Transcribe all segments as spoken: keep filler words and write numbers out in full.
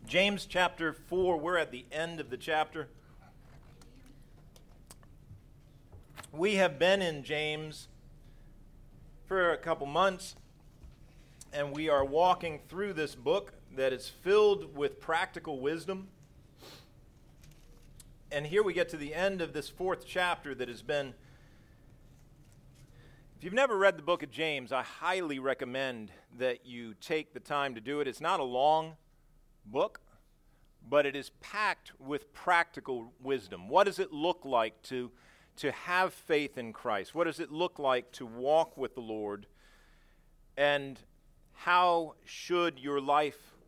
James chapter four, we're at the end of the chapter. We have been in James for a couple months, and we are walking through this book that is filled with practical wisdom. And here we get to the end of this fourth chapter that has been, if you've never read the book of James, I highly recommend that you take the time to do it. It's not a long book, but it is packed with practical wisdom. What does it look like to, to have faith in Christ? What does it look like to walk with the Lord? And how should your life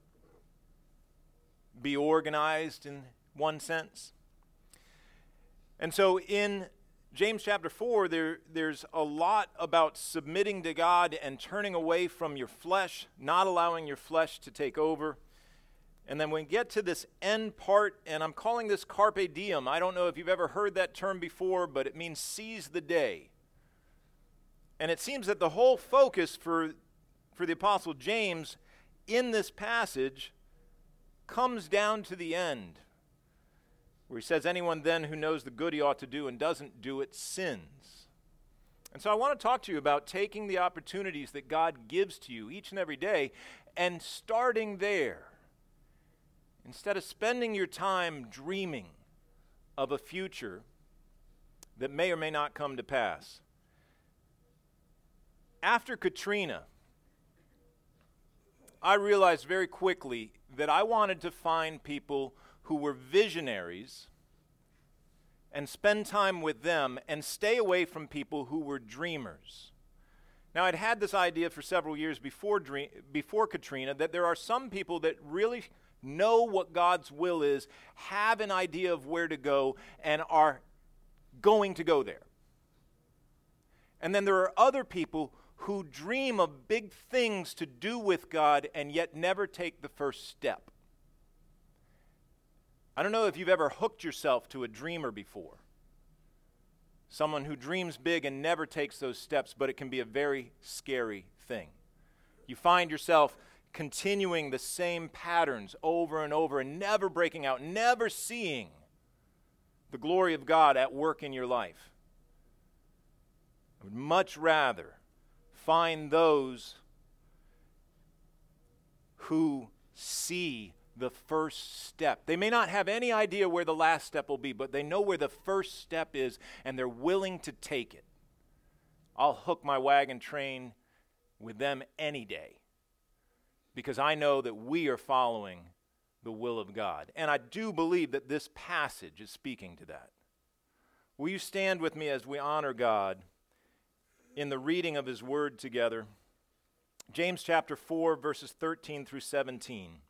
be organized in one sense? And so in James chapter four, there, there's a lot about submitting to God and turning away from your flesh, not allowing your flesh to take over. And then we get to this end part, and I'm calling this carpe diem. I don't know if you've ever heard that term before, but it means seize the day. And it seems that the whole focus for, for the Apostle James in this passage comes down to the end, where he says, anyone then who knows the good he ought to do and doesn't do it sins. And so I want to talk to you about taking the opportunities that God gives to you each and every day and starting there. Instead of spending your time dreaming of a future that may or may not come to pass. After Katrina, I realized very quickly that I wanted to find people who were visionaries and spend time with them and stay away from people who were dreamers. Now, I'd had this idea for several years before dream, before Katrina that there are some people that really know what God's will is, have an idea of where to go, and are going to go there. And then there are other people who dream of big things to do with God and yet never take the first step. I don't know if you've ever hooked yourself to a dreamer before. Someone who dreams big and never takes those steps, but it can be a very scary thing. You find yourself continuing the same patterns over and over and never breaking out, never seeing the glory of God at work in your life. I would much rather find those who see the first step. They may not have any idea where the last step will be, but they know where the first step is, and they're willing to take it. I'll hook my wagon train with them any day, because I know that we are following the will of God. And I do believe that this passage is speaking to that. Will you stand with me as we honor God in the reading of His Word together? James chapter four, verses thirteen through seventeen.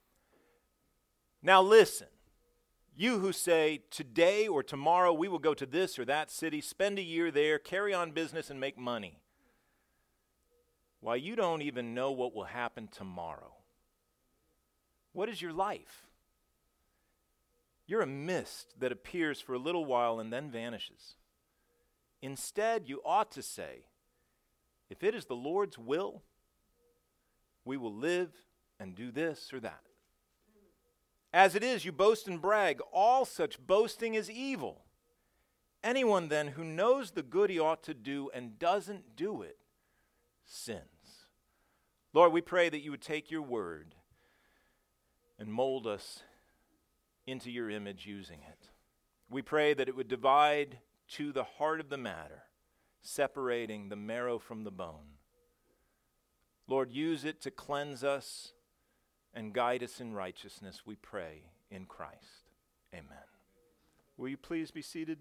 Now listen, you who say, today or tomorrow we will go to this or that city, spend a year there, carry on business and make money. Why, you don't even know what will happen tomorrow. What is your life? You're a mist that appears for a little while and then vanishes. Instead, you ought to say, if it is the Lord's will, we will live and do this or that. As it is, you boast and brag. All such boasting is evil. Anyone then who knows the good he ought to do and doesn't do it sins. Lord, we pray that you would take your word and mold us into your image using it. We pray that it would divide to the heart of the matter, separating the marrow from the bone. Lord, use it to cleanse us and guide us in righteousness, we pray in Christ. Amen. Will you please be seated?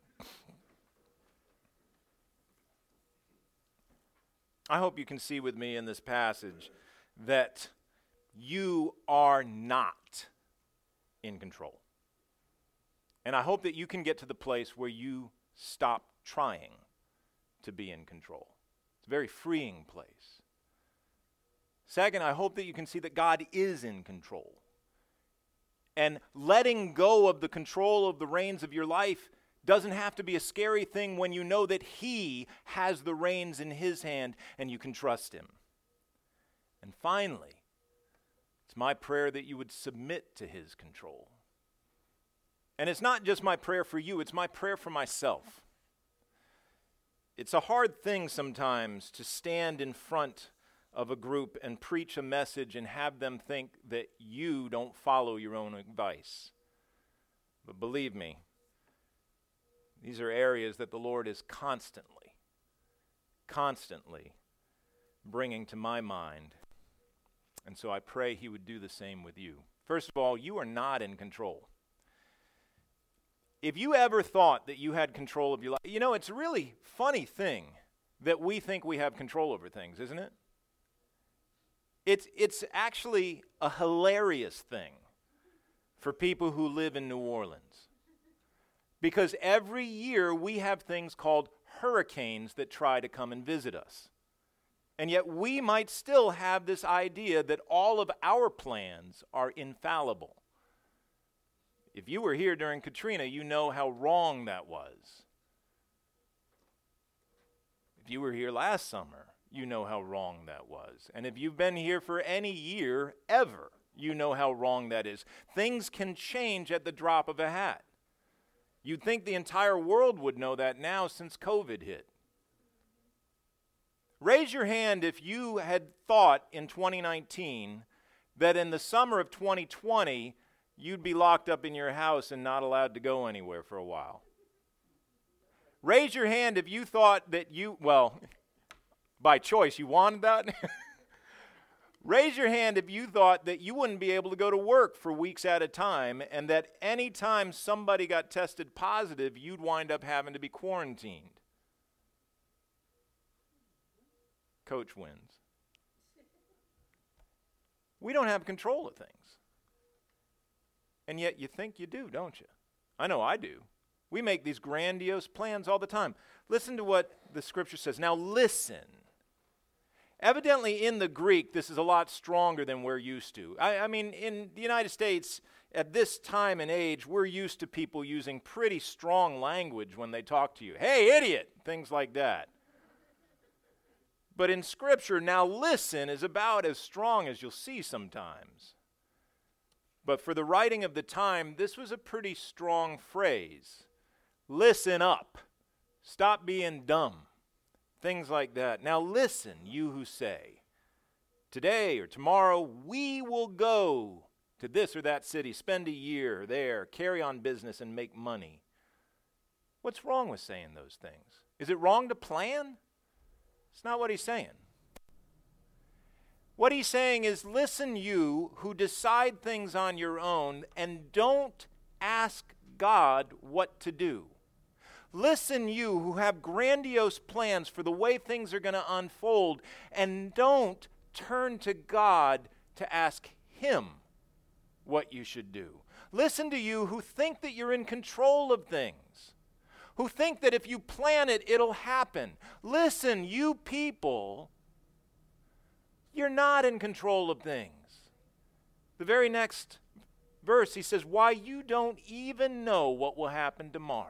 I hope you can see with me in this passage that you are not in control. And I hope that you can get to the place where you stop trying to be in control. It's a very freeing place. Second, I hope that you can see that God is in control. And letting go of the control of the reins of your life doesn't have to be a scary thing when you know that He has the reins in His hand and you can trust Him. And finally, it's It's my prayer that you would submit to his control. And it's not just my prayer for you, it's my prayer for myself. It's a hard thing sometimes to stand in front of a group and preach a message and have them think that you don't follow your own advice. But believe me, these are areas that the Lord is constantly, constantly bringing to my mind. And so I pray he would do the same with you. First of all, you are not in control. If you ever thought that you had control of your life, you know, it's a really funny thing that we think we have control over things, isn't it? It's, it's actually a hilarious thing for people who live in New Orleans. Because every year we have things called hurricanes that try to come and visit us. And yet we might still have this idea that all of our plans are infallible. If you were here during Katrina, you know how wrong that was. If you were here last summer, you know how wrong that was. And if you've been here for any year ever, you know how wrong that is. Things can change at the drop of a hat. You'd think the entire world would know that now since COVID hit. Raise your hand if you had thought in twenty nineteen that in the summer of twenty twenty, you'd be locked up in your house and not allowed to go anywhere for a while. Raise your hand if you thought that you, well, by choice, you wanted that. Raise your hand if you thought that you wouldn't be able to go to work for weeks at a time and that any time somebody got tested positive, you'd wind up having to be quarantined. Coach wins. We don't have control of things. And yet you think you do, don't you? I know I do. We make these grandiose plans all the time. Listen to what the scripture says. Now listen. Evidently in the Greek, this is a lot stronger than we're used to. I, I mean, in the United States, at this time and age, we're used to people using pretty strong language when they talk to you. Hey, idiot! Things like that. But in Scripture, now listen is about as strong as you'll see sometimes. But for the writing of the time, this was a pretty strong phrase. Listen up. Stop being dumb. Things like that. Now listen, you who say, today or tomorrow we will go to this or that city, spend a year there, carry on business and make money. What's wrong with saying those things? Is it wrong to plan? It's not what he's saying. What he's saying is, listen, you who decide things on your own and don't ask God what to do. Listen, you who have grandiose plans for the way things are going to unfold and don't turn to God to ask him what you should do. Listen to you who think that you're in control of things, who think that if you plan it, it'll happen. Listen, you people, you're not in control of things. The very next verse, he says, why, you don't even know what will happen tomorrow.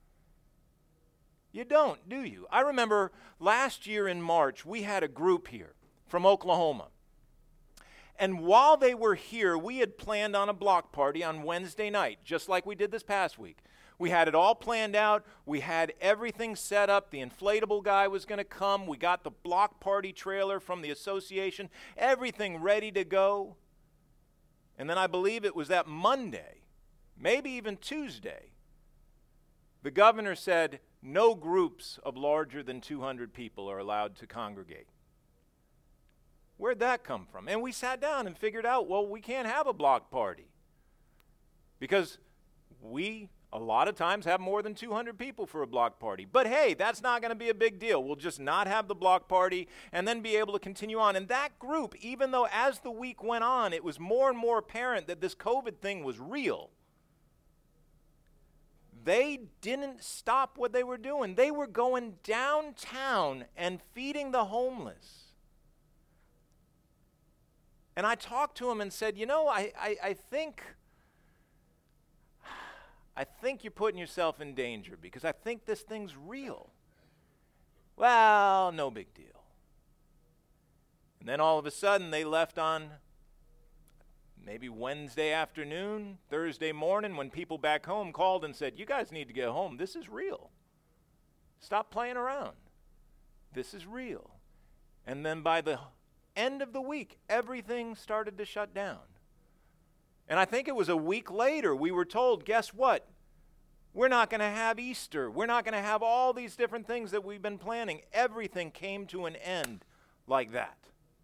You don't, do you? I remember last year in March, we had a group here from Oklahoma. And while they were here, we had planned on a block party on Wednesday night, just like we did this past week. We had it all planned out. We had everything set up. The inflatable guy was going to come. We got the block party trailer from the association, everything ready to go. And then I believe it was that Monday, maybe even Tuesday, the governor said, no groups of larger than two hundred people are allowed to congregate. Where'd that come from? And we sat down and figured out, well, we can't have a block party because we, a lot of times, have more than two hundred people for a block party. But hey, that's not going to be a big deal. We'll just not have the block party and then be able to continue on. And that group, even though as the week went on, it was more and more apparent that this COVID thing was real, they didn't stop what they were doing. They were going downtown and feeding the homeless. And I talked to him and said, you know, I, I, I think I think you're putting yourself in danger because I think this thing's real. Well, no big deal. And then all of a sudden they left on maybe Wednesday afternoon, Thursday morning, when people back home called and said, you guys need to get home. This is real. Stop playing around. This is real. And then by the end of the week, everything started to shut down. And I think it was a week later we were told, guess what? We're not going to have Easter. We're not going to have all these different things that we've been planning. Everything came to an end like that.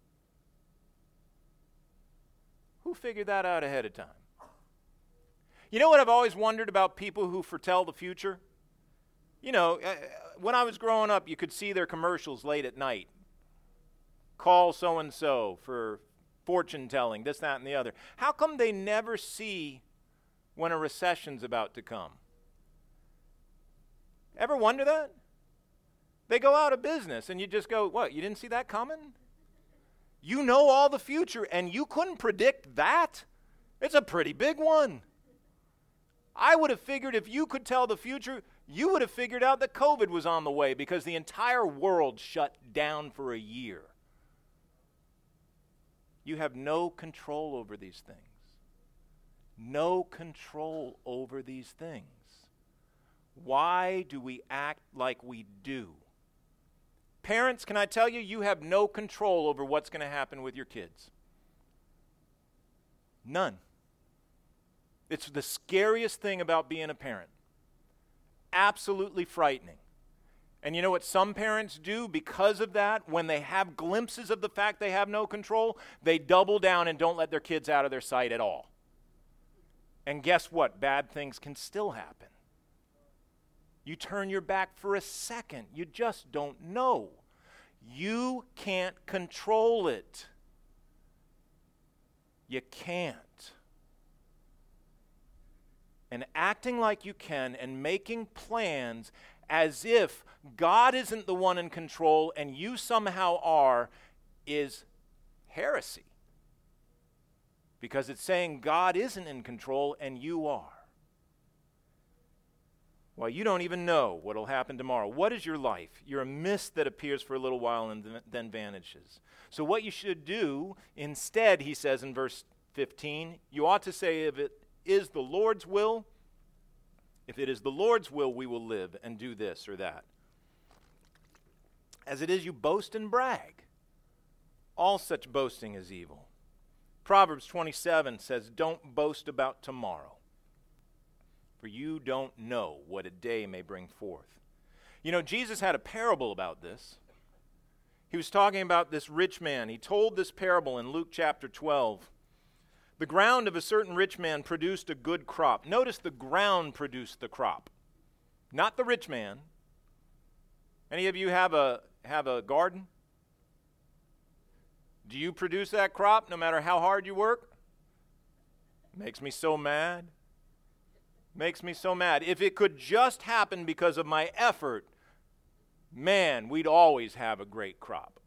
Who figured that out ahead of time? You know what I've always wondered about people who foretell the future? You know, uh, when I was growing up, you could see their commercials late at night. Call so-and-so for fortune telling, this, that, and the other. How come they never see when a recession's about to come? Ever wonder that? They go out of business and you just go, what, you didn't see that coming? You know all the future and you couldn't predict that? It's a pretty big one. I would have figured if you could tell the future, you would have figured out that COVID was on the way because the entire world shut down for a year. You have no control over these things. No control over these things. Why do we act like we do? Parents, can I tell you, you have no control over what's going to happen with your kids. None. It's the scariest thing about being a parent. Absolutely frightening. And you know what some parents do because of that? When they have glimpses of the fact they have no control, they double down and don't let their kids out of their sight at all. And guess what? Bad things can still happen. You turn your back for a second. You just don't know. You can't control it. You can't. And acting like you can and making plans as if God isn't the one in control and you somehow are is heresy. Because it's saying God isn't in control and you are. Well, you don't even know what will happen tomorrow. What is your life? You're a mist that appears for a little while and then vanishes. So what you should do instead, he says in verse fifteen, you ought to say, if it is the Lord's will, if it is the Lord's will, we will live and do this or that. As it is, you boast and brag. All such boasting is evil. Proverbs twenty-seven says, don't boast about tomorrow, for you don't know what a day may bring forth. You know, Jesus had a parable about this. He was talking about this rich man. He told this parable in Luke chapter twelve. The ground of a certain rich man produced a good crop. Notice the ground produced the crop, not the rich man. Any of you have a have a garden? Do you produce that crop no matter how hard you work? Makes me so mad. Makes me so mad. If it could just happen because of my effort, man, we'd always have a great crop.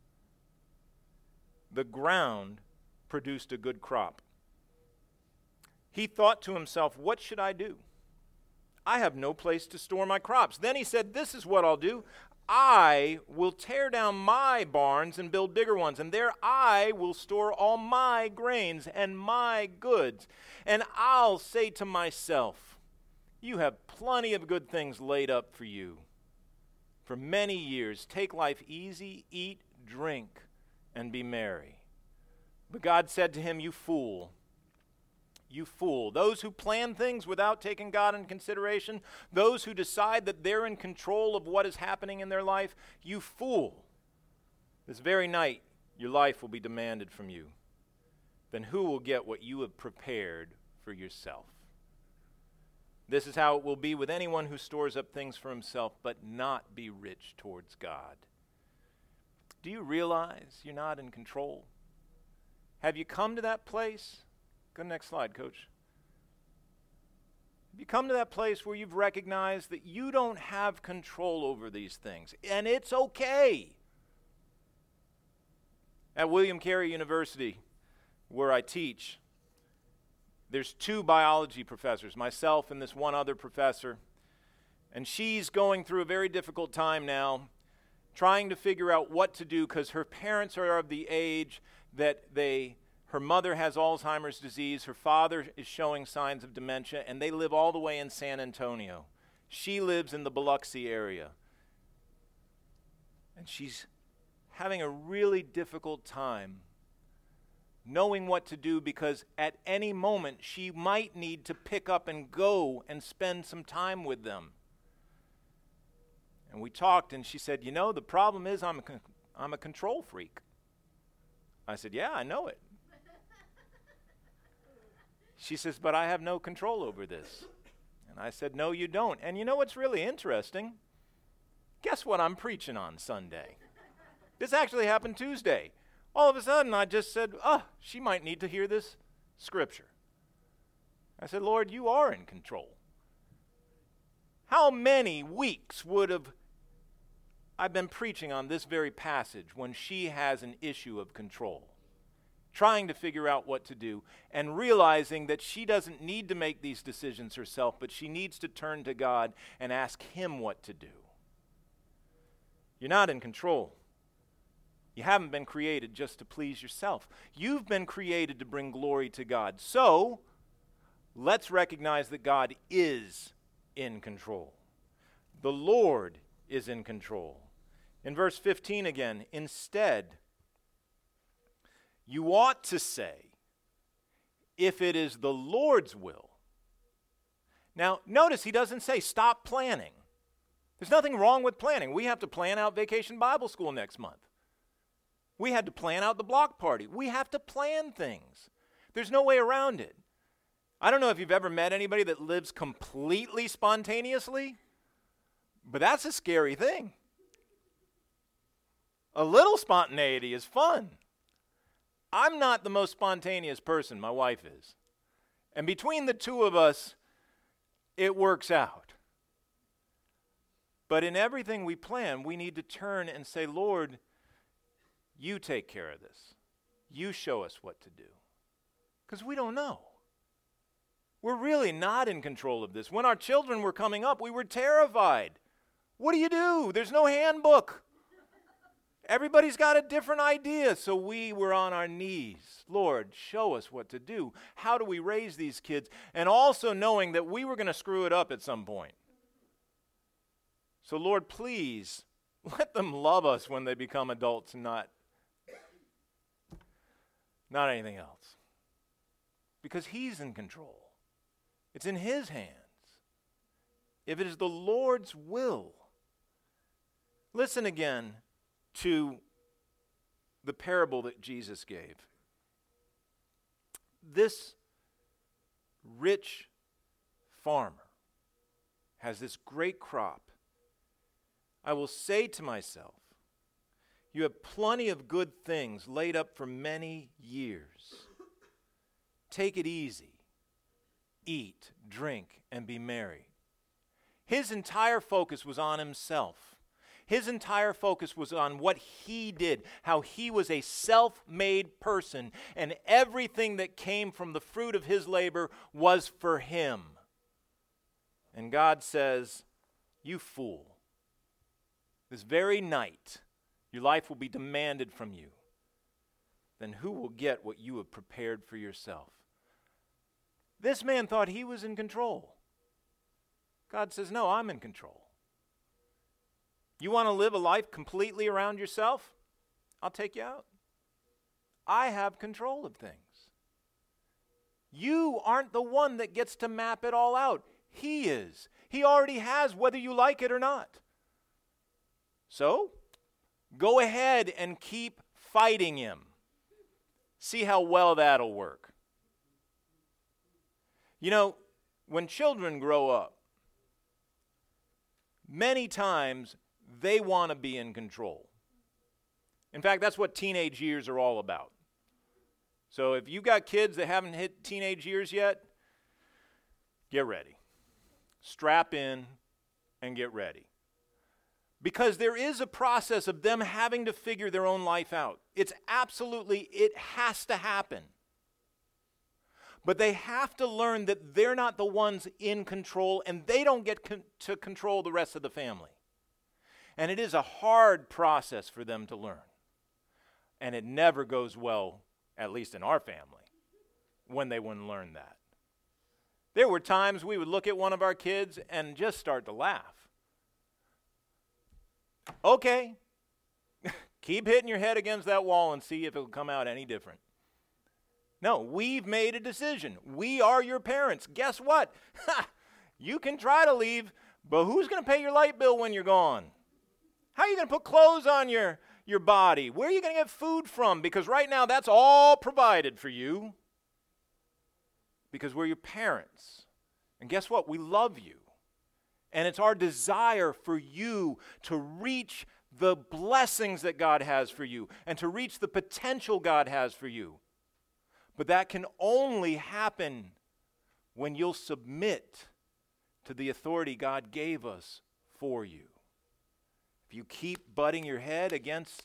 The ground produced a good crop. He thought to himself, what should I do? I have no place to store my crops. Then he said, this is what I'll do. I will tear down my barns and build bigger ones, and there I will store all my grains and my goods. And I'll say to myself, you have plenty of good things laid up for you. For many years, take life easy, eat, drink, and be merry. But God said to him, you fool, you fool. Those who plan things without taking God into consideration, those who decide that they're in control of what is happening in their life, you fool. This very night, your life will be demanded from you. Then who will get what you have prepared for yourself? This is how it will be with anyone who stores up things for himself, but not be rich towards God. Do you realize you're not in control? Have you come to that place? Go to the next slide, Coach. Have you come to that place where you've recognized that you don't have control over these things? And it's okay. At William Carey University, where I teach, there's two biology professors, myself and this one other professor. And she's going through a very difficult time now, trying to figure out what to do because her parents are of the age that they Her mother has Alzheimer's disease. Her father is showing signs of dementia, and they live all the way in San Antonio. She lives in the Biloxi area. And she's having a really difficult time knowing what to do, because at any moment she might need to pick up and go and spend some time with them. And we talked, and she said, you know, the problem is I'm a, con- I'm a control freak. I said, yeah, I know it. She says, but I have no control over this. And I said, no, you don't. And you know what's really interesting? Guess what I'm preaching on Sunday? This actually happened Tuesday. All of a sudden, I just said, oh, she might need to hear this scripture. I said, Lord, you are in control. How many weeks would have I been preaching on this very passage when she has an issue of control, trying to figure out what to do, and realizing that she doesn't need to make these decisions herself, but she needs to turn to God and ask Him what to do. You're not in control. You haven't been created just to please yourself. You've been created to bring glory to God. So, let's recognize that God is in control. The Lord is in control. In verse fifteen again, instead, you ought to say, if it is the Lord's will. Now, notice he doesn't say stop planning. There's nothing wrong with planning. We have to plan out Vacation Bible School next month. We had to plan out the block party. We have to plan things. There's no way around it. I don't know if you've ever met anybody that lives completely spontaneously, but that's a scary thing. A little spontaneity is fun. I'm not the most spontaneous person, my wife is. And between the two of us, it works out. But in everything we plan, we need to turn and say, Lord, you take care of this. You show us what to do. Because we don't know. We're really not in control of this. When our children were coming up, we were terrified. What do you do? There's no handbook. Everybody's got a different idea. So we were on our knees. Lord, show us what to do. How do we raise these kids? And also knowing that we were going to screw it up at some point. So Lord, please let them love us when they become adults and not Not anything else. Because He's in control. It's in His hands. If it is the Lord's will. Listen again to the parable that Jesus gave. This rich farmer has this great crop. I will say to myself, you have plenty of good things laid up for many years. Take it easy. Eat, drink, and be merry. His entire focus was on himself. His entire focus was on what he did, how he was a self-made person, and everything that came from the fruit of his labor was for him. And God says, you fool, this very night, your life will be demanded from you. Then who will get what you have prepared for yourself? This man thought he was in control. God says, no, I'm in control. You want to live a life completely around yourself? I'll take you out. I have control of things. You aren't the one that gets to map it all out. He is. He already has, whether you like it or not. So, go ahead and keep fighting him. See how well that'll work. You know, when children grow up, many times they want to be in control. In fact, that's what teenage years are all about. So if you got kids that haven't hit teenage years yet, get ready. Strap in and get ready. Because there is a process of them having to figure their own life out. It's absolutely, it has to happen. But they have to learn that they're not the ones in control, and they don't get con- to control the rest of the family. And it is a hard process for them to learn. And it never goes well at least in our family, when they wouldn't learn that. There were times we would look at one of our kids and just start to laugh. Okay, keep hitting your head against that wall and see if it will come out any different. No, we've made a decision. We are your parents. Guess what? You can try to leave, but who's going to pay your light bill when you're gone? How are you going to put clothes on your, your body? Where are you going to get food from? Because right now that's all provided for you. Because we're your parents. And guess what? We love you. And it's our desire for you to reach the blessings that God has for you and to reach the potential God has for you. But that can only happen when you'll submit to the authority God gave us for you. If you keep butting your head against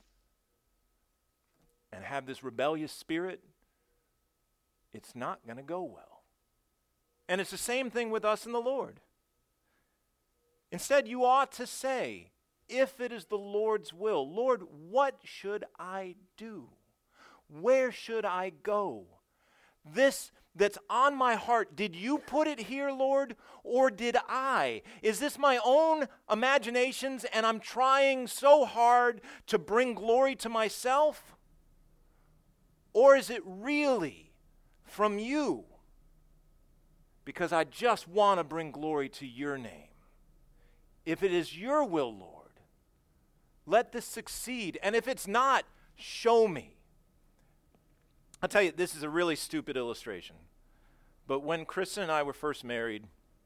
and have this rebellious spirit, it's not going to go well. And it's the same thing with us and the Lord. Instead, you ought to say, if it is the Lord's will, Lord, what should I do? Where should I go? This that's on my heart, did you put it here, Lord, or did I? Is this my own imaginations and I'm trying so hard to bring glory to myself? Or is it really from you? Because I just want to bring glory to your name. If it is your will, Lord, let this succeed. And if it's not, show me. I'll tell you, this is a really stupid illustration. But when Kristen and I were first married,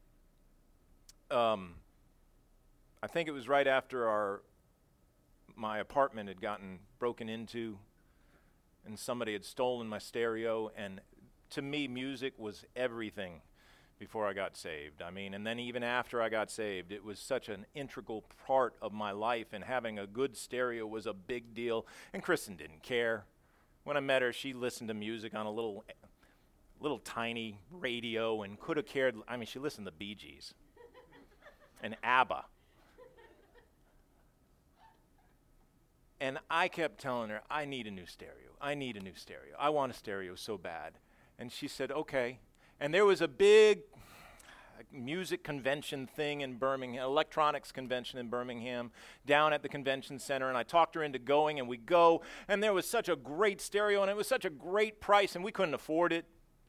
um, I think it was right after our my apartment had gotten broken into and somebody had stolen my stereo. And to me, music was everything before I got saved. I mean, and then even after I got saved, it was such an integral part of my life, and having a good stereo was a big deal. And Kristen didn't care. When I met her, she listened to music on a little, little tiny radio and could have cared. I mean, she listened to the Bee Gees and ABBA. And I kept telling her, I need a new stereo. I need a new stereo. I want a stereo so bad. And she said, okay. And there was a big music convention thing in Birmingham, electronics convention in Birmingham, down at the convention center, and I talked her into going, and we go, and there was such a great stereo, and it was such a great price, and we couldn't afford it.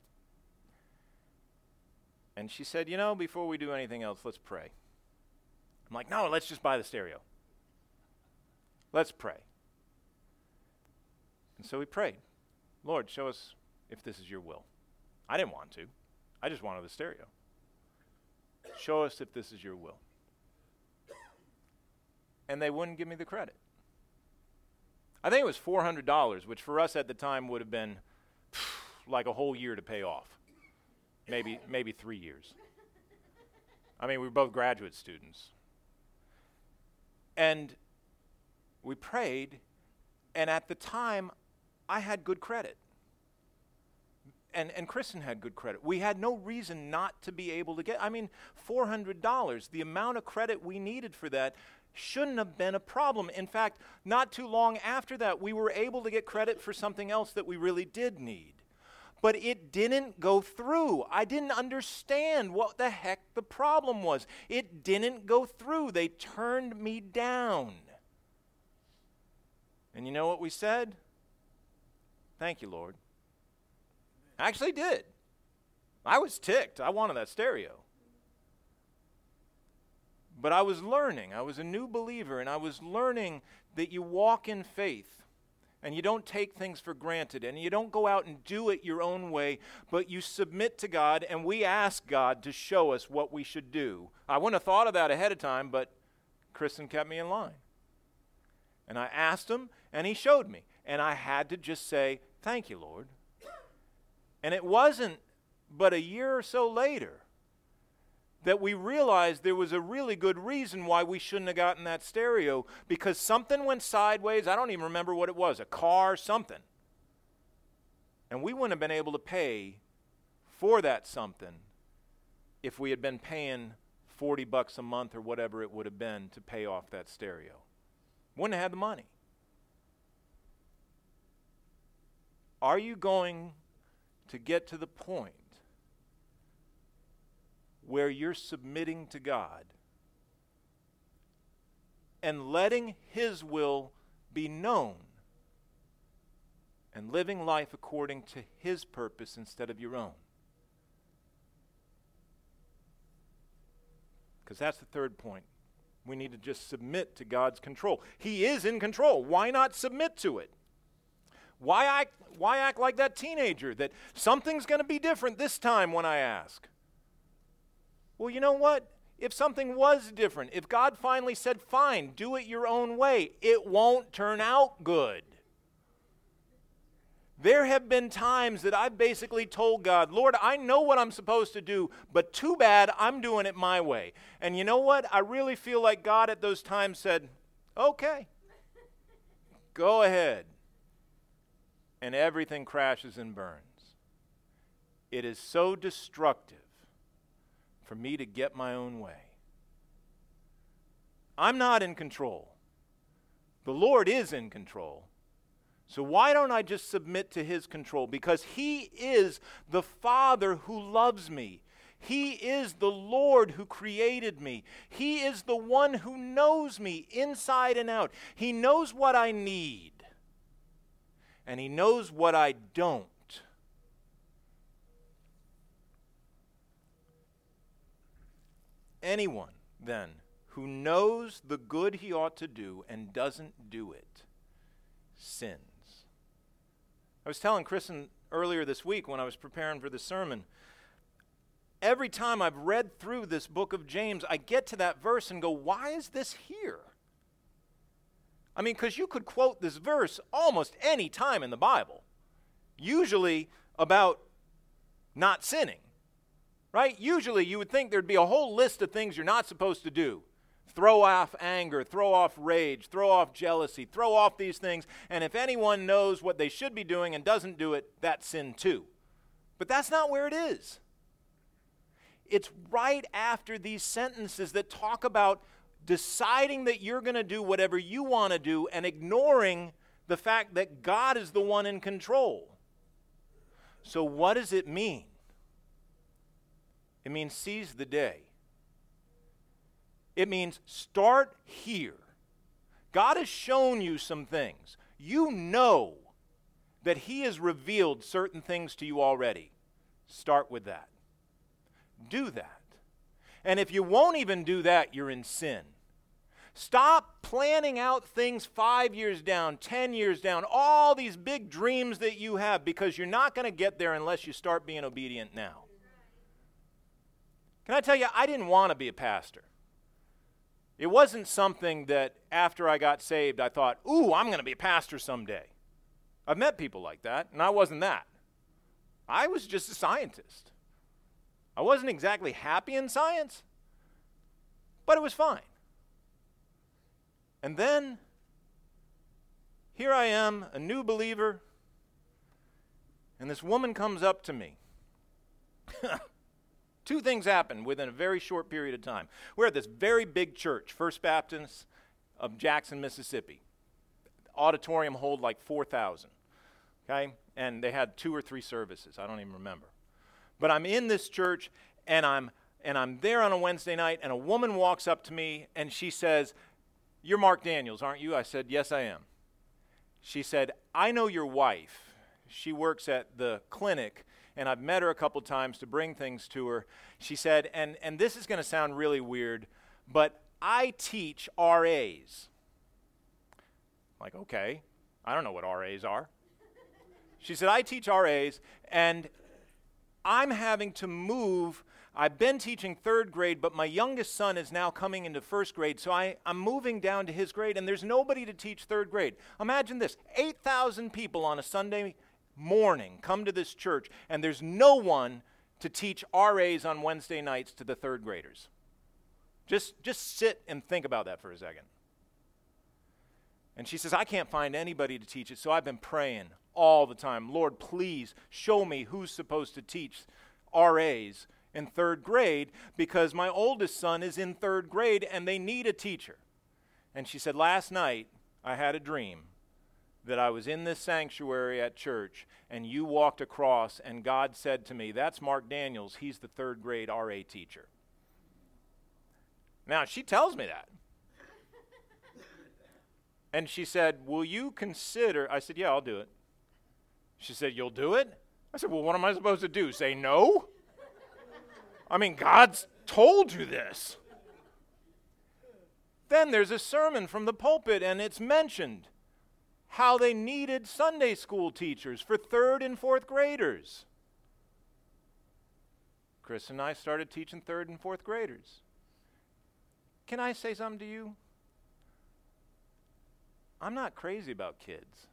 And she said, you know, before we do anything else, let's pray. I'm like, no, let's just buy the stereo. Let's pray. And so we prayed. Lord, show us if this is your will. I didn't want to. I just wanted the stereo. Show us if this is your will. And they wouldn't give me the credit. I think it was four hundred dollars, which for us at the time would have been like a whole year to pay off. Maybe, maybe three years. I mean, we were both graduate students. And we prayed, and at the time, I had good credit. And, and Kristen had good credit. We had no reason not to be able to get, I mean, four hundred dollars, the amount of credit we needed for that shouldn't have been a problem. In fact, not too long after that, we were able to get credit for something else that we really did need. But it didn't go through. I didn't understand what the heck the problem was. It didn't go through. They turned me down. And you know what we said? Thank you, Lord. I actually did. I was ticked. I wanted that stereo. But I was learning. I was a new believer, and I was learning that you walk in faith, and you don't take things for granted, and you don't go out and do it your own way, but you submit to God, and we ask God to show us what we should do. I wouldn't have thought of that ahead of time, but Kristen kept me in line. And I asked him, and he showed me. And I had to just say, thank you, Lord. And it wasn't but a year or so later that we realized there was a really good reason why we shouldn't have gotten that stereo, because something went sideways. I don't even remember what it was, a car, something. And we wouldn't have been able to pay for that something if we had been paying forty bucks a month or whatever it would have been to pay off that stereo. Wouldn't have had the money. Are you going to get to the point where you're submitting to God and letting His will be known and living life according to His purpose instead of your own? Because that's the third point. We need to just submit to God's control. He is in control. Why not submit to it? Why act, why act like that teenager that something's going to be different this time when I ask? Well, you know what? If something was different, if God finally said, fine, do it your own way, it won't turn out good. There have been times that I've basically told God, Lord, I know what I'm supposed to do, but too bad I'm doing it my way. And you know what? I really feel like God at those times said, okay, go ahead. And everything crashes and burns. It is so destructive for me to get my own way. I'm not in control. The Lord is in control. So why don't I just submit to His control? Because He is the Father who loves me. He is the Lord who created me. He is the one who knows me inside and out. He knows what I need. And He knows what I don't. Anyone, then, who knows the good he ought to do and doesn't do it, sins. I was telling Kristen earlier this week when I was preparing for the sermon, every time I've read through this book of James, I get to that verse and go, why is this here? I mean, because you could quote this verse almost any time in the Bible, usually about not sinning, right? Usually you would think there'd be a whole list of things you're not supposed to do. Throw off anger, throw off rage, throw off jealousy, throw off these things, and if anyone knows what they should be doing and doesn't do it, that's sin too. But that's not where it is. It's right after these sentences that talk about deciding that you're going to do whatever you want to do and ignoring the fact that God is the one in control. So what does it mean? It means seize the day. It means start here. God has shown you some things. You know that He has revealed certain things to you already. Start with that. Do that. And if you won't even do that, you're in sin. Stop planning out things five years down, ten years down, all these big dreams that you have, because you're not going to get there unless you start being obedient now. Can I tell you, I didn't want to be a pastor. It wasn't something that after I got saved, I thought, ooh, I'm going to be a pastor someday. I've met people like that, and I wasn't that. I was just a scientist. I wasn't exactly happy in science, but it was fine. And then, here I am, a new believer, and this woman comes up to me. Two things happened within a very short period of time. We're at this very big church, First Baptist of Jackson, Mississippi. The auditorium hold like four thousand, okay? And they had two or three services. I don't even remember. But I'm in this church, and I'm and I'm there on a Wednesday night, and a woman walks up to me, and she says, "You're Mark Daniels, aren't you?" I said, "Yes, I am." She said, "I know your wife. She works at the clinic, and I've met her a couple times to bring things to her." She said, and, and this is going to sound really weird, but I teach R As. I'm like, okay, I don't know what R As are. She said, I teach R As, and I'm having to move. I've been teaching third grade, but my youngest son is now coming into first grade, so I, I'm moving down to his grade, and there's nobody to teach third grade. Imagine this, eight thousand people on a Sunday morning come to this church, and there's no one to teach R As on Wednesday nights to the third graders. Just, just sit and think about that for a second. And she says, I can't find anybody to teach it, so I've been praying all the time. Lord, please show me who's supposed to teach R As in third grade, because my oldest son is in third grade and they need a teacher. And she said, last night I had a dream that I was in this sanctuary at church and you walked across and God said to me, that's Mark Daniels, he's the third grade R A teacher. Now, she tells me that. And she said, will you consider, I said, yeah, I'll do it. She said, you'll do it? I said, well, what am I supposed to do, say no? I mean, God's told you this. Then there's a sermon from the pulpit, and it's mentioned how they needed Sunday school teachers for third and fourth graders. Chris and I started teaching third and fourth graders. Can I say something to you? I'm not crazy about kids.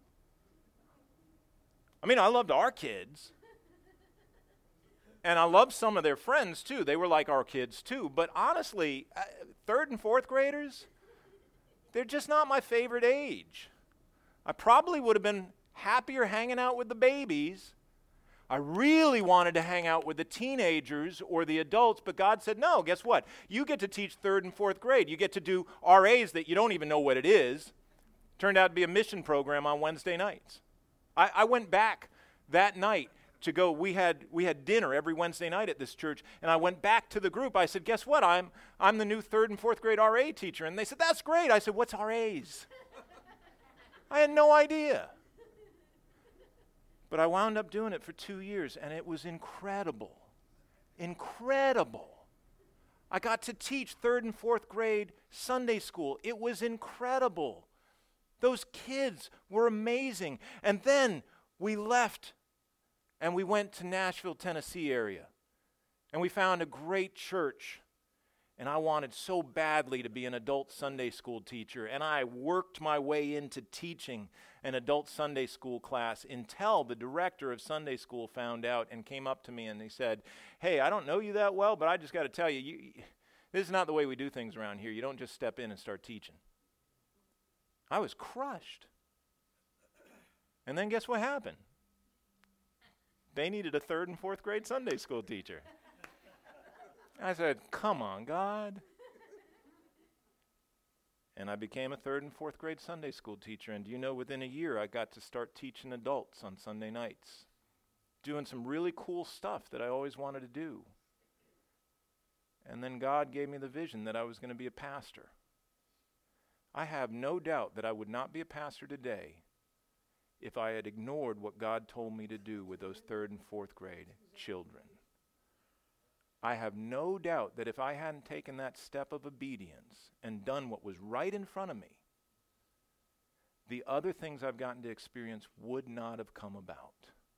I mean, I loved our kids. And I loved some of their friends, too. They were like our kids, too. But honestly, uh, third and fourth graders, they're just not my favorite age. I probably would have been happier hanging out with the babies. I really wanted to hang out with the teenagers or the adults, but God said, no, guess what? You get to teach third and fourth grade. You get to do R As that you don't even know what it is. Turned out to be a mission program on Wednesday nights. I, I went back that night to go, we had we had dinner every Wednesday night at this church, and I went back to the group. I said, guess what? I'm I'm the new third and fourth grade R A teacher. And they said, that's great. I said, what's R As? I had no idea. But I wound up doing it for two years, and it was incredible. Incredible. I got to teach third and fourth grade Sunday school. It was incredible. Those kids were amazing. And then we left, and we went to Nashville, Tennessee area. And we found a great church. And I wanted so badly to be an adult Sunday school teacher. And I worked my way into teaching an adult Sunday school class until the director of Sunday school found out and came up to me and he said, hey, I don't know you that well, but I just got to tell you, you, this is not the way we do things around here. You don't just step in and start teaching. I was crushed. And then guess what happened? They needed a third and fourth grade Sunday school teacher. I said, come on, God. And I became a third and fourth grade Sunday school teacher. And do you know, within a year, I got to start teaching adults on Sunday nights, doing some really cool stuff that I always wanted to do. And then God gave me the vision that I was going to be a pastor. I have no doubt that I would not be a pastor today if I had ignored what God told me to do with those third and fourth grade children. I have no doubt that if I hadn't taken that step of obedience and done what was right in front of me, the other things I've gotten to experience would not have come about.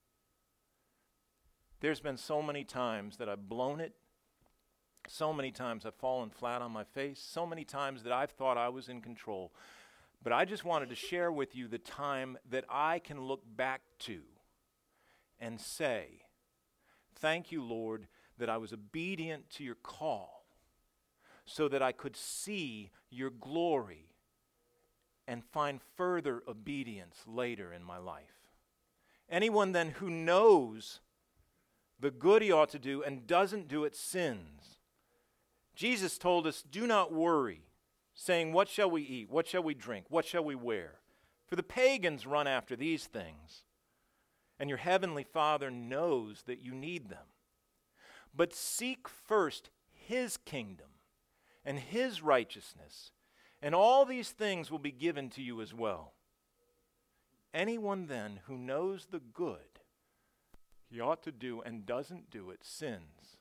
There's been so many times that I've blown it, so many times I've fallen flat on my face, so many times that I've thought I was in control. But I just wanted to share with you the time that I can look back to and say, thank you, Lord, that I was obedient to your call so that I could see your glory and find further obedience later in my life. Anyone then who knows the good he ought to do and doesn't do it sins. Jesus told us, do not worry, saying, what shall we eat? What shall we drink? What shall we wear? For the pagans run after these things, and your heavenly Father knows that you need them. But seek first his kingdom and his righteousness, and all these things will be given to you as well. Anyone then who knows the good he ought to do and doesn't do it sins.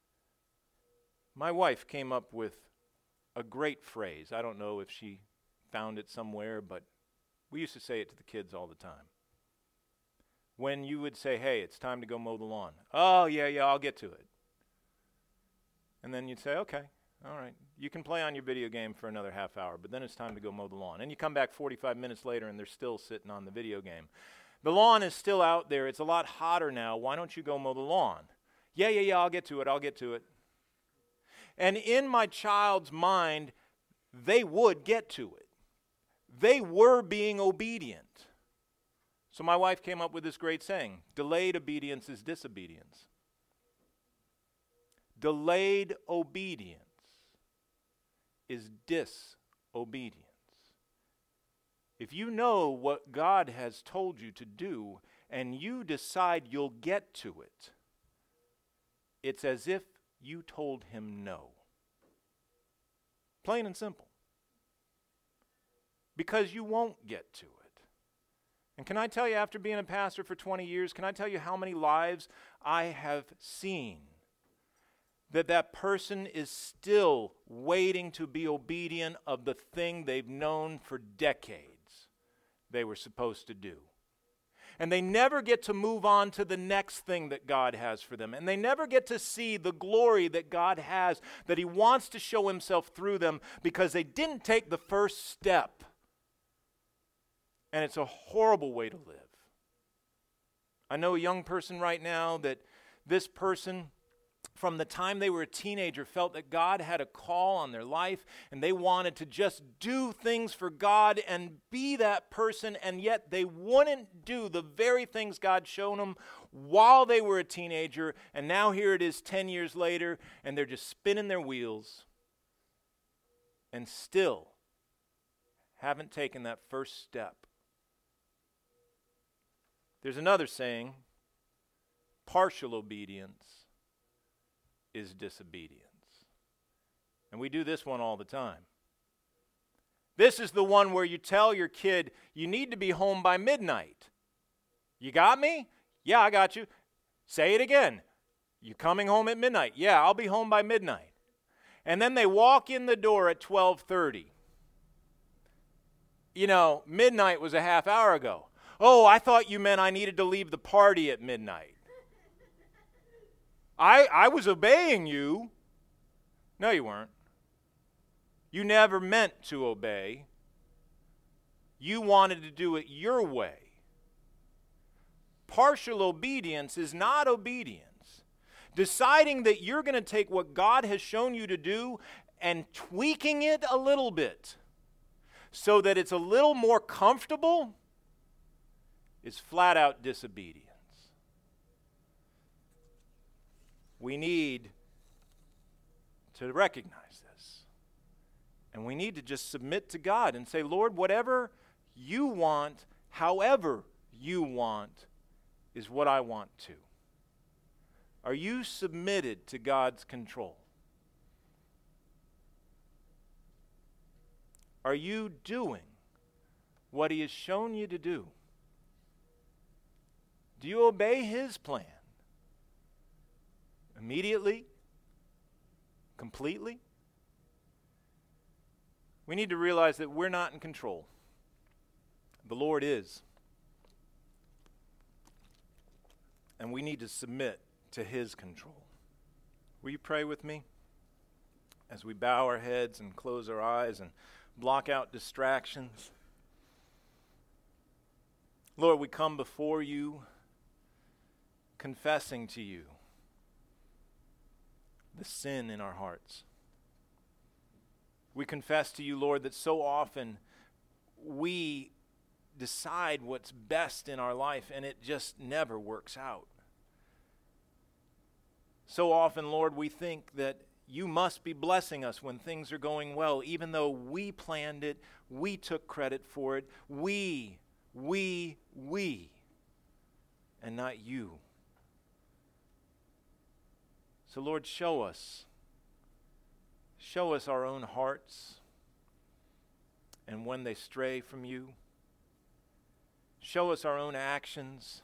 My wife came up with a great phrase. I don't know if she found it somewhere, but we used to say it to the kids all the time. When you would say, hey, it's time to go mow the lawn. Oh, yeah, yeah, I'll get to it. And then you'd say, okay, all right, you can play on your video game for another half hour, but then it's time to go mow the lawn. And you come back forty-five minutes later and they're still sitting on the video game. The lawn is still out there. It's a lot hotter now. Why don't you go mow the lawn? Yeah, yeah, yeah, I'll get to it. I'll get to it. And in my child's mind, they would get to it. They were being obedient. So my wife came up with this great saying, delayed obedience is disobedience. Delayed obedience is disobedience. If you know what God has told you to do and you decide you'll get to it, it's as if you told him no. Plain and simple. Because you won't get to it. And can I tell you, after being a pastor for twenty years, can I tell you how many lives I have seen that that person is still waiting to be obedient of the thing they've known for decades they were supposed to do. And they never get to move on to the next thing that God has for them. And they never get to see the glory that God has, that he wants to show himself through them, because they didn't take the first step. And it's a horrible way to live. I know a young person right now that this person, from the time they were a teenager, felt that God had a call on their life and they wanted to just do things for God and be that person, and yet they wouldn't do the very things God showed them while they were a teenager. And now here it is ten years later, and they're just spinning their wheels and still haven't taken that first step. There's another saying, partial obedience is disobedience. And we do this one all the time. This is the one where you tell your kid, you need to be home by midnight. You got me? Yeah, I got you. Say it again. You coming home at midnight? Yeah, I'll be home by midnight. And then they walk in the door at twelve thirty. You know, midnight was a half hour ago. Oh, I thought you meant I needed to leave the party at midnight. I, I was obeying you. No, you weren't. You never meant to obey. You wanted to do it your way. Partial obedience is not obedience. Deciding that you're going to take what God has shown you to do and tweaking it a little bit so that it's a little more comfortable is flat out disobedience. We need to recognize this. And we need to just submit to God and say, Lord, whatever you want, however you want, is what I want to. Are you submitted to God's control? Are you doing what he has shown you to do? Do you obey his plan? Immediately? Completely? We need to realize that we're not in control. The Lord is. And we need to submit to his control. Will you pray with me as we bow our heads and close our eyes and block out distractions? Lord, we come before you confessing to you the sin in our hearts. We confess to you, Lord, that so often we decide what's best in our life and it just never works out. So often, Lord, we think that you must be blessing us when things are going well, even though we planned it, we took credit for it, we, we, we, and not you. So, Lord, show us. Show us our own hearts and when they stray from you. Show us our own actions.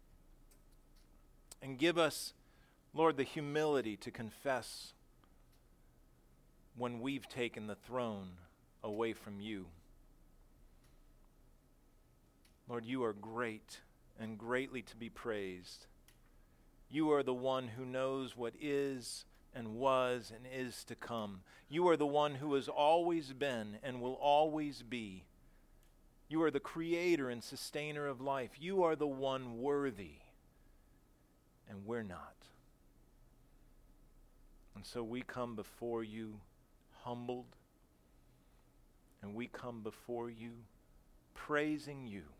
And give us, Lord, the humility to confess when we've taken the throne away from you. Lord, you are great and greatly to be praised. You are the one who knows what is and was and is to come. You are the one who has always been and will always be. You are the creator and sustainer of life. You are the one worthy, and we're not. And so we come before you humbled, and we come before you praising you